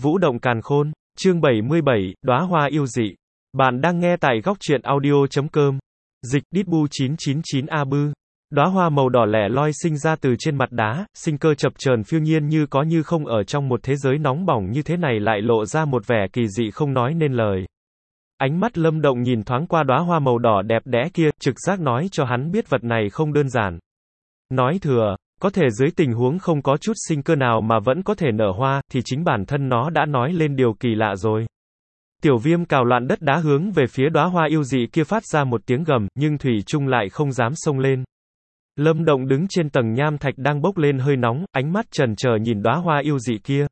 Vũ động càn khôn, chương 77, đóa hoa yêu dị. Bạn đang nghe tại góc truyện audio.com. Dịch Ditbu 999 A Bư. Đóa hoa màu đỏ lẻ loi sinh ra từ trên mặt đá, sinh cơ chập chờn phiêu nhiên như có như không ở trong một thế giới nóng bỏng như thế này lại lộ ra một vẻ kỳ dị không nói nên lời. Ánh mắt Lâm Động nhìn thoáng qua đóa hoa màu đỏ đẹp đẽ kia, trực giác nói cho hắn biết vật này không đơn giản. Nói thừa, có thể dưới tình huống không có chút sinh cơ nào mà vẫn có thể nở hoa, thì chính bản thân nó đã nói lên điều kỳ lạ rồi. Tiểu Viêm cào loạn đất đá hướng về phía đóa hoa yêu dị kia phát ra một tiếng gầm, nhưng thủy chung lại không dám xông lên. Lâm Động đứng trên tầng nham thạch đang bốc lên hơi nóng, ánh mắt chần chờ nhìn đóa hoa yêu dị kia.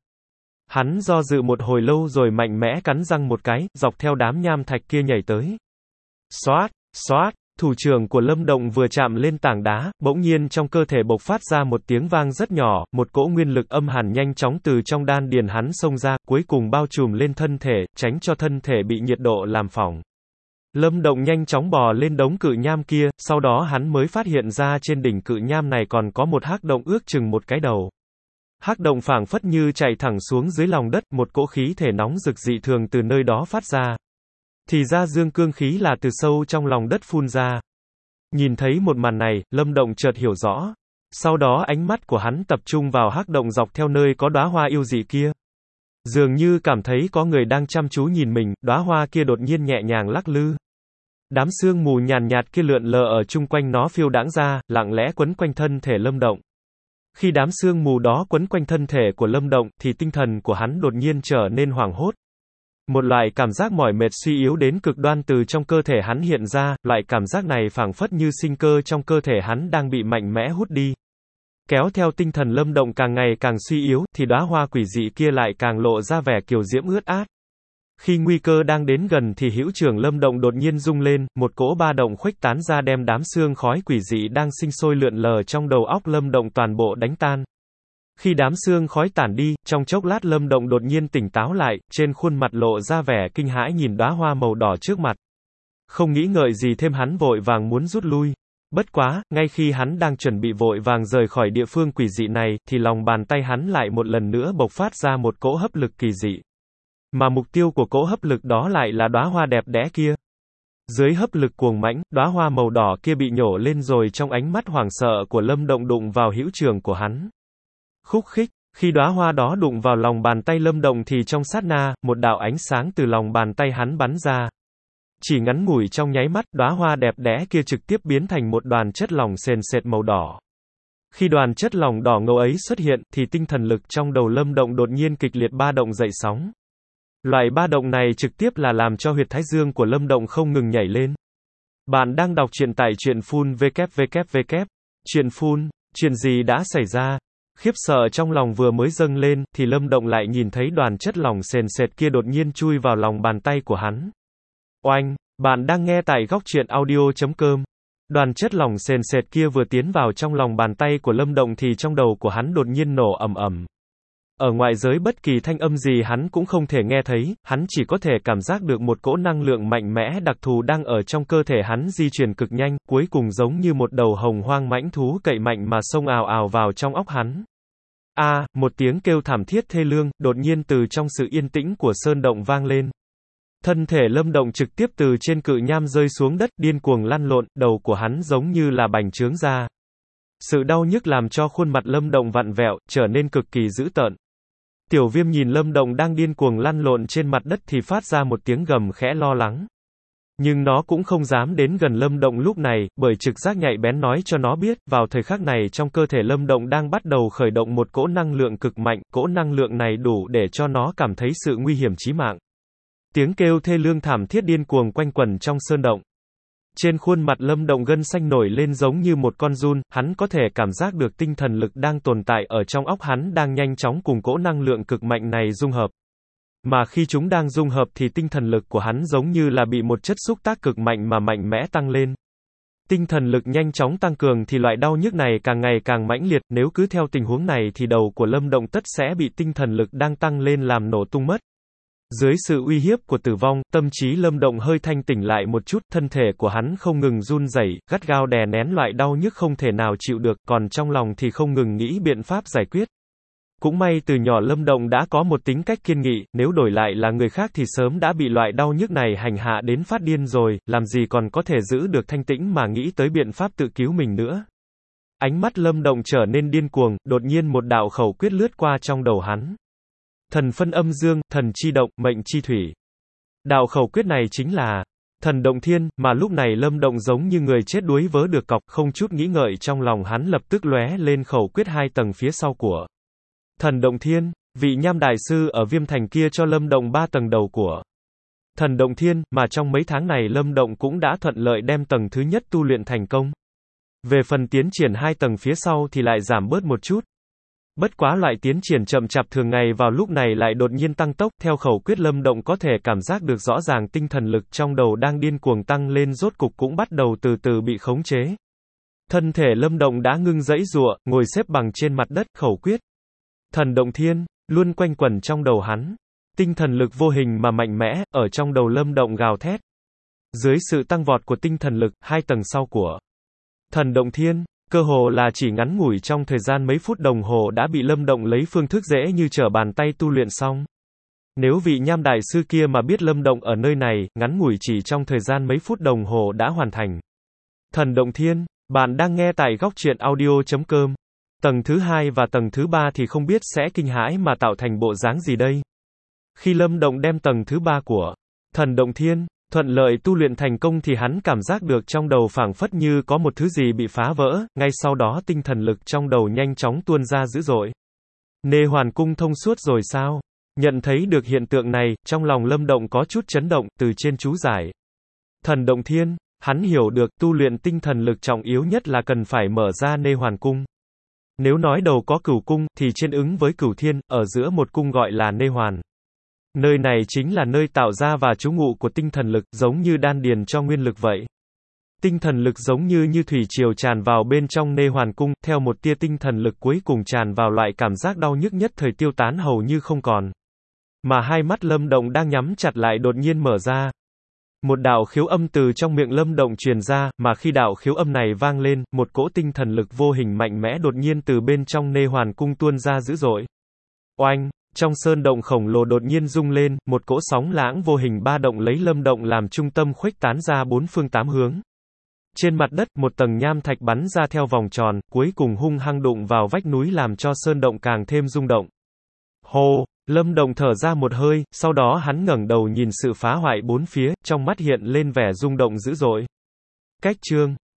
Hắn do dự một hồi lâu rồi mạnh mẽ cắn răng một cái, dọc theo đám nham thạch kia nhảy tới. Xoát, xoát. Thủ trưởng của Lâm Động vừa chạm lên tảng đá, bỗng nhiên trong cơ thể bộc phát ra một tiếng vang rất nhỏ, một cỗ nguyên lực âm hàn nhanh chóng từ trong đan điền hắn xông ra, cuối cùng bao trùm lên thân thể, tránh cho thân thể bị nhiệt độ làm phỏng. Lâm Động nhanh chóng bò lên đống cự nham kia, sau đó hắn mới phát hiện ra trên đỉnh cự nham này còn có một hắc động ước chừng một cái đầu. Hắc động phảng phất như chạy thẳng xuống dưới lòng đất, một cỗ khí thể nóng rực dị thường từ nơi đó phát ra. Thì ra dương cương khí là từ sâu trong lòng đất phun ra. Nhìn thấy một màn này, Lâm Động chợt hiểu rõ. Sau đó ánh mắt của hắn tập trung vào hắc động dọc theo nơi có đóa hoa yêu dị kia. Dường như cảm thấy có người đang chăm chú nhìn mình, đóa hoa kia đột nhiên nhẹ nhàng lắc lư. Đám sương mù nhàn nhạt kia lượn lờ ở chung quanh nó phiêu đãng ra, lặng lẽ quấn quanh thân thể Lâm Động. Khi đám sương mù đó quấn quanh thân thể của Lâm Động, thì tinh thần của hắn đột nhiên trở nên hoảng hốt. Một loại cảm giác mỏi mệt suy yếu đến cực đoan từ trong cơ thể hắn hiện ra, loại cảm giác này phảng phất như sinh cơ trong cơ thể hắn đang bị mạnh mẽ hút đi. Kéo theo tinh thần Lâm Động càng ngày càng suy yếu, thì đóa hoa quỷ dị kia lại càng lộ ra vẻ kiều diễm ướt át. Khi nguy cơ đang đến gần thì hữu trưởng Lâm Động đột nhiên rung lên, một cỗ ba động khuếch tán ra đem đám sương khói quỷ dị đang sinh sôi lượn lờ trong đầu óc Lâm Động toàn bộ đánh tan. Khi đám sương khói tản đi, trong chốc lát Lâm Động đột nhiên tỉnh táo lại, trên khuôn mặt lộ ra vẻ kinh hãi nhìn đóa hoa màu đỏ trước mặt. Không nghĩ ngợi gì thêm hắn vội vàng muốn rút lui. Bất quá, ngay khi hắn đang chuẩn bị vội vàng rời khỏi địa phương quỷ dị này, thì lòng bàn tay hắn lại một lần nữa bộc phát ra một cỗ hấp lực kỳ dị. Mà mục tiêu của cỗ hấp lực đó lại là đóa hoa đẹp đẽ kia. Dưới hấp lực cuồng mãnh, đóa hoa màu đỏ kia bị nhổ lên rồi trong ánh mắt hoảng sợ của Lâm Động đụng vào hữu trưởng của hắn. Khúc khích, khi đóa hoa đó đụng vào lòng bàn tay Lâm Động thì trong sát na, một đạo ánh sáng từ lòng bàn tay hắn bắn ra. Chỉ ngắn ngủi trong nháy mắt, đóa hoa đẹp đẽ kia trực tiếp biến thành một đoàn chất lỏng sền sệt màu đỏ. Khi đoàn chất lỏng đỏ ngầu ấy xuất hiện, thì tinh thần lực trong đầu Lâm Động đột nhiên kịch liệt ba động dậy sóng. Loại ba động này trực tiếp là làm cho huyệt thái dương của Lâm Động không ngừng nhảy lên. Bạn đang đọc truyện tại truyện.phun www. Truyện.phun, chuyện gì đã xảy ra? Khiếp sợ trong lòng vừa mới dâng lên, thì Lâm Động lại nhìn thấy đoàn chất lỏng sền sệt kia đột nhiên chui vào lòng bàn tay của hắn. Oanh, bạn đang nghe tại góc truyện audio.com. Đoàn chất lỏng sền sệt kia vừa tiến vào trong lòng bàn tay của Lâm Động thì trong đầu của hắn đột nhiên nổ ầm ầm. Ở ngoại giới bất kỳ thanh âm gì hắn cũng không thể nghe thấy, hắn chỉ có thể cảm giác được một cỗ năng lượng mạnh mẽ đặc thù đang ở trong cơ thể hắn di chuyển cực nhanh, cuối cùng giống như một đầu hồng hoang mãnh thú cậy mạnh mà xông ào ào vào trong óc hắn. Một tiếng kêu thảm thiết thê lương, đột nhiên từ trong sự yên tĩnh của sơn động vang lên. Thân thể Lâm Động trực tiếp từ trên cự nham rơi xuống đất, điên cuồng lăn lộn, đầu của hắn giống như là bành trướng ra. Sự đau nhức làm cho khuôn mặt Lâm Động vặn vẹo, trở nên cực kỳ dữ tợn. Tiểu Viêm nhìn Lâm Động đang điên cuồng lăn lộn trên mặt đất thì phát ra một tiếng gầm khẽ lo lắng. Nhưng nó cũng không dám đến gần Lâm Động lúc này, bởi trực giác nhạy bén nói cho nó biết, vào thời khắc này trong cơ thể Lâm Động đang bắt đầu khởi động một cỗ năng lượng cực mạnh, cỗ năng lượng này đủ để cho nó cảm thấy sự nguy hiểm chí mạng. Tiếng kêu thê lương thảm thiết điên cuồng quanh quẩn trong sơn động. Trên khuôn mặt Lâm Động gân xanh nổi lên giống như một con giun, hắn có thể cảm giác được tinh thần lực đang tồn tại ở trong óc hắn đang nhanh chóng cùng cỗ năng lượng cực mạnh này dung hợp. Mà khi chúng đang dung hợp thì tinh thần lực của hắn giống như là bị một chất xúc tác cực mạnh mà mạnh mẽ tăng lên. Tinh thần lực nhanh chóng tăng cường thì loại đau nhức này càng ngày càng mãnh liệt, nếu cứ theo tình huống này thì đầu của Lâm Động tất sẽ bị tinh thần lực đang tăng lên làm nổ tung mất. Dưới sự uy hiếp của tử vong, tâm trí Lâm Động hơi thanh tỉnh lại một chút, thân thể của hắn không ngừng run rẩy, gắt gao đè nén loại đau nhức không thể nào chịu được, còn trong lòng thì không ngừng nghĩ biện pháp giải quyết. Cũng may từ nhỏ Lâm Động đã có một tính cách kiên nghị, nếu đổi lại là người khác thì sớm đã bị loại đau nhức này hành hạ đến phát điên rồi, làm gì còn có thể giữ được thanh tĩnh mà nghĩ tới biện pháp tự cứu mình nữa. Ánh mắt Lâm Động trở nên điên cuồng, đột nhiên một đạo khẩu quyết lướt qua trong đầu hắn. Thần phân âm dương, thần chi động, mệnh chi thủy. Đạo khẩu quyết này chính là thần động thiên, mà lúc này Lâm Động giống như người chết đuối vớ được cọc, không chút nghĩ ngợi trong lòng hắn lập tức lóe lên khẩu quyết 2 tầng phía sau của thần động thiên. Vị Nham đại sư ở Viêm Thành kia cho Lâm Động 3 tầng đầu của thần động thiên, mà trong mấy tháng này Lâm Động cũng đã thuận lợi đem tầng thứ nhất tu luyện thành công. Về phần tiến triển 2 tầng phía sau thì lại giảm bớt một chút. Bất quá loại tiến triển chậm chạp thường ngày vào lúc này lại đột nhiên tăng tốc, theo khẩu quyết Lâm Động có thể cảm giác được rõ ràng tinh thần lực trong đầu đang điên cuồng tăng lên rốt cục cũng bắt đầu từ từ bị khống chế. Thân thể Lâm Động đã ngưng giãy giụa, ngồi xếp bằng trên mặt đất, khẩu quyết thần động thiên luôn quanh quẩn trong đầu hắn. Tinh thần lực vô hình mà mạnh mẽ ở trong đầu Lâm Động gào thét. Dưới sự tăng vọt của tinh thần lực, 2 tầng sau của thần động thiên, cơ hồ là chỉ ngắn ngủi trong thời gian mấy phút đồng hồ đã bị Lâm Động lấy phương thức dễ như trở bàn tay tu luyện xong. Nếu vị Nham đại sư kia mà biết Lâm Động ở nơi này, ngắn ngủi chỉ trong thời gian mấy phút đồng hồ đã hoàn thành thần động thiên. Bạn đang nghe tại góc truyện audio.com. Tầng thứ 2 và tầng thứ 3 thì không biết sẽ kinh hãi mà tạo thành bộ dáng gì đây. Khi Lâm Động đem tầng thứ 3 của thần động thiên thuận lợi tu luyện thành công thì hắn cảm giác được trong đầu phảng phất như có một thứ gì bị phá vỡ, ngay sau đó tinh thần lực trong đầu nhanh chóng tuôn ra dữ dội. Nê hoàn cung thông suốt rồi sao? Nhận thấy được hiện tượng này, trong lòng Lâm Động có chút chấn động, từ trên chú giải thần động thiên, hắn hiểu được tu luyện tinh thần lực trọng yếu nhất là cần phải mở ra nê hoàn cung. Nếu nói đầu có cửu cung, thì trên ứng với cửu thiên, ở giữa một cung gọi là nê hoàn. Nơi này chính là nơi tạo ra và trú ngụ của tinh thần lực, giống như đan điền cho nguyên lực vậy. Tinh thần lực giống như thủy triều tràn vào bên trong nê hoàn cung, theo một tia tinh thần lực cuối cùng tràn vào loại cảm giác đau nhức nhất thời tiêu tán hầu như không còn. Mà hai mắt Lâm Động đang nhắm chặt lại đột nhiên mở ra. Một đạo khiếu âm từ trong miệng Lâm Động truyền ra, mà khi đạo khiếu âm này vang lên, một cỗ tinh thần lực vô hình mạnh mẽ đột nhiên từ bên trong nê hoàn cung tuôn ra dữ dội. Oanh! Trong sơn động khổng lồ đột nhiên rung lên, một cỗ sóng lãng vô hình ba động lấy Lâm Động làm trung tâm khuếch tán ra 4 phương 8 hướng. Trên mặt đất, một tầng nham thạch bắn ra theo vòng tròn, cuối cùng hung hăng đụng vào vách núi làm cho sơn động càng thêm rung động. Hô! Lâm Động thở ra một hơi, sau đó hắn ngẩng đầu nhìn sự phá hoại bốn phía, trong mắt hiện lên vẻ rung động dữ dội. Cách chương